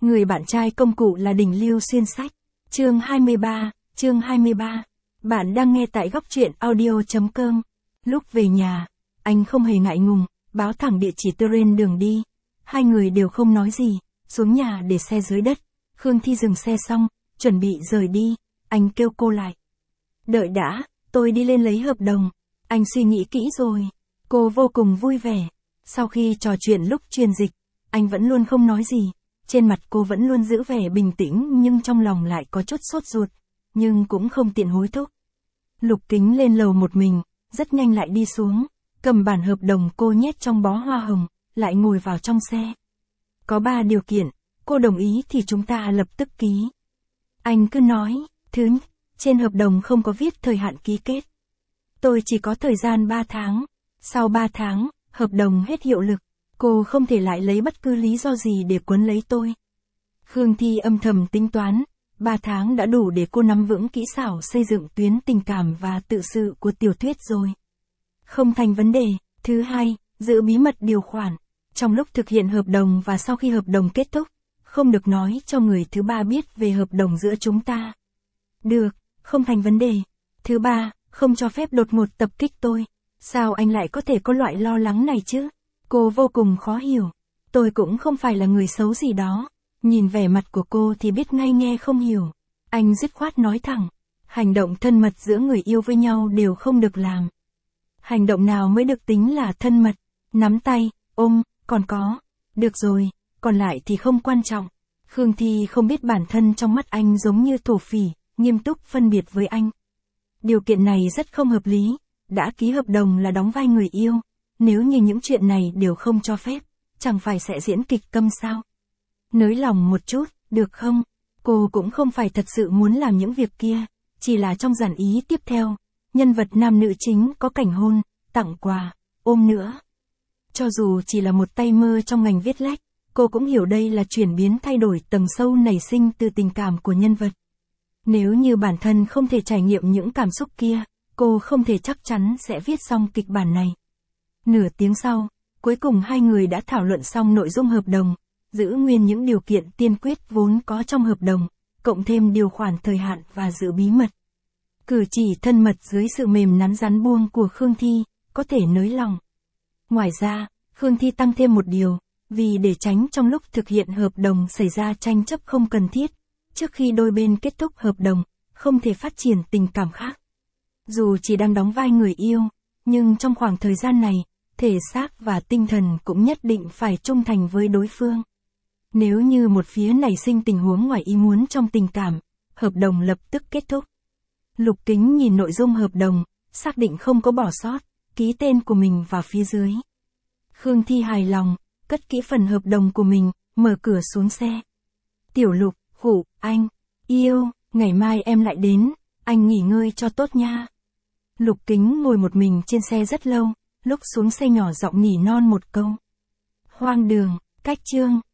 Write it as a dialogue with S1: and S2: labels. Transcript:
S1: Người bạn trai công cụ là đỉnh lưu xuyên sách. Chương 23. Bạn đang nghe tại góc truyện audio.com. Lúc về nhà, anh không hề ngại ngùng, báo thẳng địa chỉ terrain đường đi. Hai người đều không nói gì, xuống nhà để xe dưới đất. Khương Thi dừng xe xong, chuẩn bị rời đi, anh kêu cô lại. Đợi đã, tôi đi lên lấy hợp đồng. Anh suy nghĩ kỹ rồi. Cô vô cùng vui vẻ. Sau khi trò chuyện lúc truyền dịch, anh vẫn luôn không nói gì. Trên mặt cô vẫn luôn giữ vẻ bình tĩnh nhưng trong lòng lại có chút sốt ruột, nhưng cũng không tiện hối thúc. Lục Kính lên lầu một mình, rất nhanh lại đi xuống, cầm bản hợp đồng cô nhét trong bó hoa hồng, lại ngồi vào trong xe. Có 3 điều kiện, cô đồng ý thì chúng ta lập tức ký. Anh cứ nói, thứ nhất, trên hợp đồng không có viết thời hạn ký kết. Tôi chỉ có thời gian 3 tháng, sau 3 tháng, hợp đồng hết hiệu lực. Cô không thể lại lấy bất cứ lý do gì để quấn lấy tôi. Khương Thi âm thầm tính toán, 3 tháng đã đủ để cô nắm vững kỹ xảo xây dựng tuyến tình cảm và tự sự của tiểu thuyết rồi. Không thành vấn đề. Thứ hai, giữ bí mật điều khoản. Trong lúc thực hiện hợp đồng và sau khi hợp đồng kết thúc, không được nói cho người thứ ba biết về hợp đồng giữa chúng ta. Được, không thành vấn đề. Thứ ba, không cho phép đột ngột tập kích tôi. Sao anh lại có thể có loại lo lắng này chứ? Cô vô cùng khó hiểu. Tôi cũng không phải là người xấu gì đó. Nhìn vẻ mặt của cô thì biết ngay nghe không hiểu. Anh dứt khoát nói thẳng. Hành động thân mật giữa người yêu với nhau đều không được làm. Hành động nào mới được tính là thân mật? Nắm tay, ôm, còn có. Được rồi, còn lại thì không quan trọng. Khương Thi không biết bản thân trong mắt anh giống như thổ phỉ, nghiêm túc phân biệt với anh. Điều kiện này rất không hợp lý. Đã ký hợp đồng là đóng vai người yêu. Nếu như những chuyện này đều không cho phép, chẳng phải sẽ diễn kịch câm sao? Nới lòng một chút, được không? Cô cũng không phải thật sự muốn làm những việc kia, chỉ là trong dàn ý tiếp theo, nhân vật nam nữ chính có cảnh hôn, tặng quà, ôm nữa. Cho dù chỉ là một tay mơ trong ngành viết lách, cô cũng hiểu đây là chuyển biến thay đổi tầng sâu nảy sinh từ tình cảm của nhân vật. Nếu như bản thân không thể trải nghiệm những cảm xúc kia, cô không thể chắc chắn sẽ viết xong kịch bản này. Nửa tiếng sau, cuối cùng hai người đã thảo luận xong nội dung hợp đồng, giữ nguyên những điều kiện tiên quyết vốn có trong hợp đồng, cộng thêm điều khoản thời hạn và giữ bí mật. Cử chỉ thân mật dưới sự mềm nắn rắn buông của Khương Thi, có thể nới lòng. Ngoài ra, Khương Thi tăng thêm một điều, vì để tránh trong lúc thực hiện hợp đồng xảy ra tranh chấp không cần thiết, trước khi đôi bên kết thúc hợp đồng, không thể phát triển tình cảm khác. Dù chỉ đang đóng vai người yêu, nhưng trong khoảng thời gian này, thể xác và tinh thần cũng nhất định phải trung thành với đối phương. Nếu như một phía nảy sinh tình huống ngoài ý muốn trong tình cảm, hợp đồng lập tức kết thúc. Lục Kính nhìn nội dung hợp đồng, xác định không có bỏ sót, ký tên của mình vào phía dưới. Khương Thi hài lòng, cất kỹ phần hợp đồng của mình, mở cửa xuống xe. Tiểu Lục, khụ, anh, yêu, ngày mai em lại đến, anh nghỉ ngơi cho tốt nha. Lục Kính ngồi một mình trên xe rất lâu, lúc xuống xe nhỏ giọng nỉ non một câu. Hoang đường, cách chương.